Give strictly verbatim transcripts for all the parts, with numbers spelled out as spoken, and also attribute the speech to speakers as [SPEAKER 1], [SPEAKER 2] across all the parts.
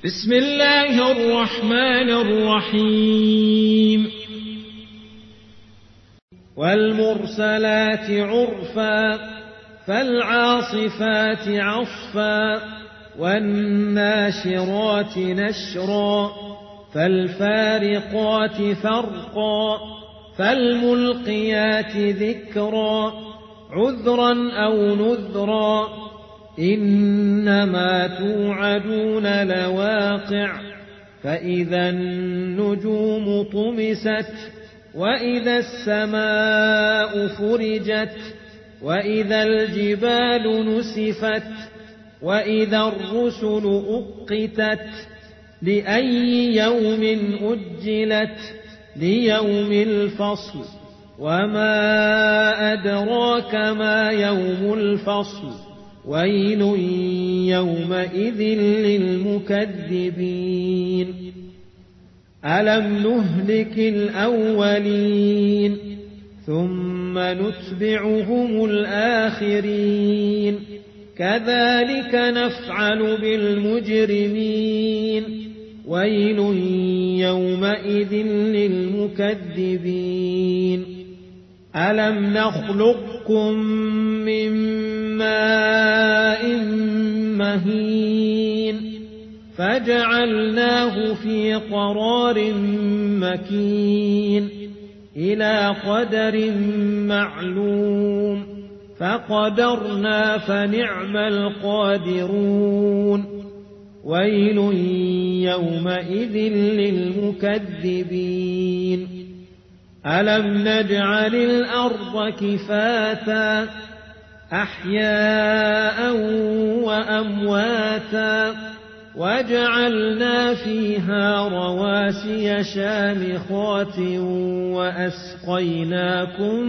[SPEAKER 1] بسم الله الرحمن الرحيم والمرسلات عرفا فالعاصفات عصفا والناشرات نشرا فالفارقات فرقا فالملقيات ذكرا عذرا أو نذرا إنما توعدون لواقع فإذا النجوم طمست وإذا السماء فرجت وإذا الجبال نسفت وإذا الرسل أقتت لأي يوم أجلت ليوم الفصل وما أدراك ما يوم الفصل ويل يومئذ للمكذبين ألم نهلك الأولين ثم نتبعهم الآخرين كذلك نفعل بالمجرمين ويل يومئذ للمكذبين ألم نخلقكم من ماء مهين فجعلناه في قرار مكين إلى قدر معلوم فقدرنا فنعم القادرون ويل يومئذ للمكذبين ألم نجعل الأرض كفاتا أحياء وأمواتا وجعلنا فيها رواسي شامخات وأسقيناكم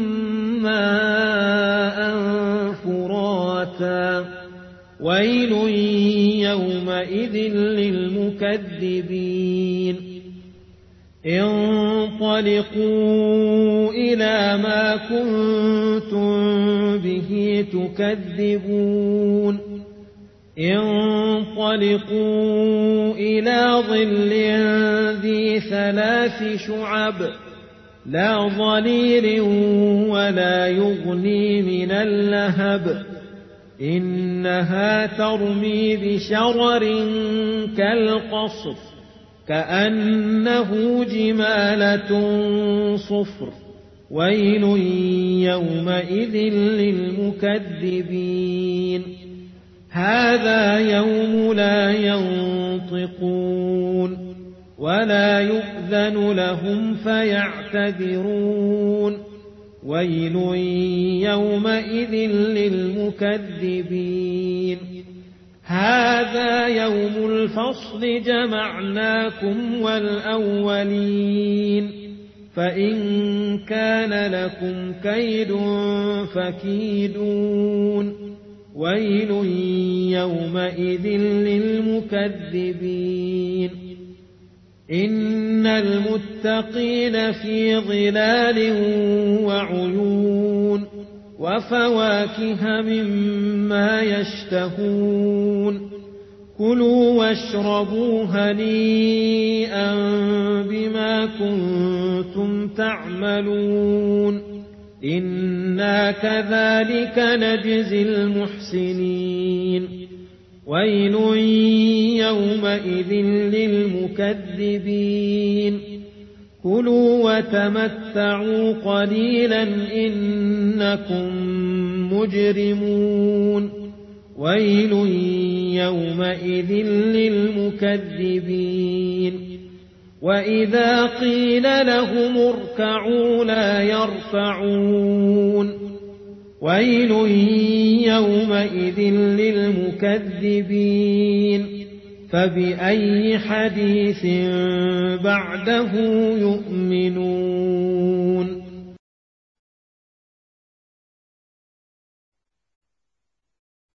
[SPEAKER 1] ماء فراتا ويل يومئذ للمكذبين انطلقوا إلى ما كنتم به تكذبون انطلقوا إلى ظل ذي ثلاث شعب لا ظليل ولا يغني من اللهب إنها ترمي بشرر كالقصر كأنه جمالة صفر ويل يومئذ للمكذبين هذا يوم لا ينطقون ولا يؤذن لهم فيعتذرون ويل يومئذ للمكذبين هذا يوم الفصل جمعناكم والأولين فإن كان لكم كيد فكيدون ويل يومئذ للمكذبين إن المتقين في ظلال وعيون وفواكه مما يشتهون كلوا واشربوا هنيئا بما كنتم تعملون إنا كذلك نجزي المحسنين ويل يومئذ للمكذبين كلوا وتمتعوا قليلا إنكم مجرمون ويل يومئذ للمكذبين وإذا قيل لهم اركعوا لا يركعون ويل يومئذ للمكذبين فبأي حديث بعده يؤمنون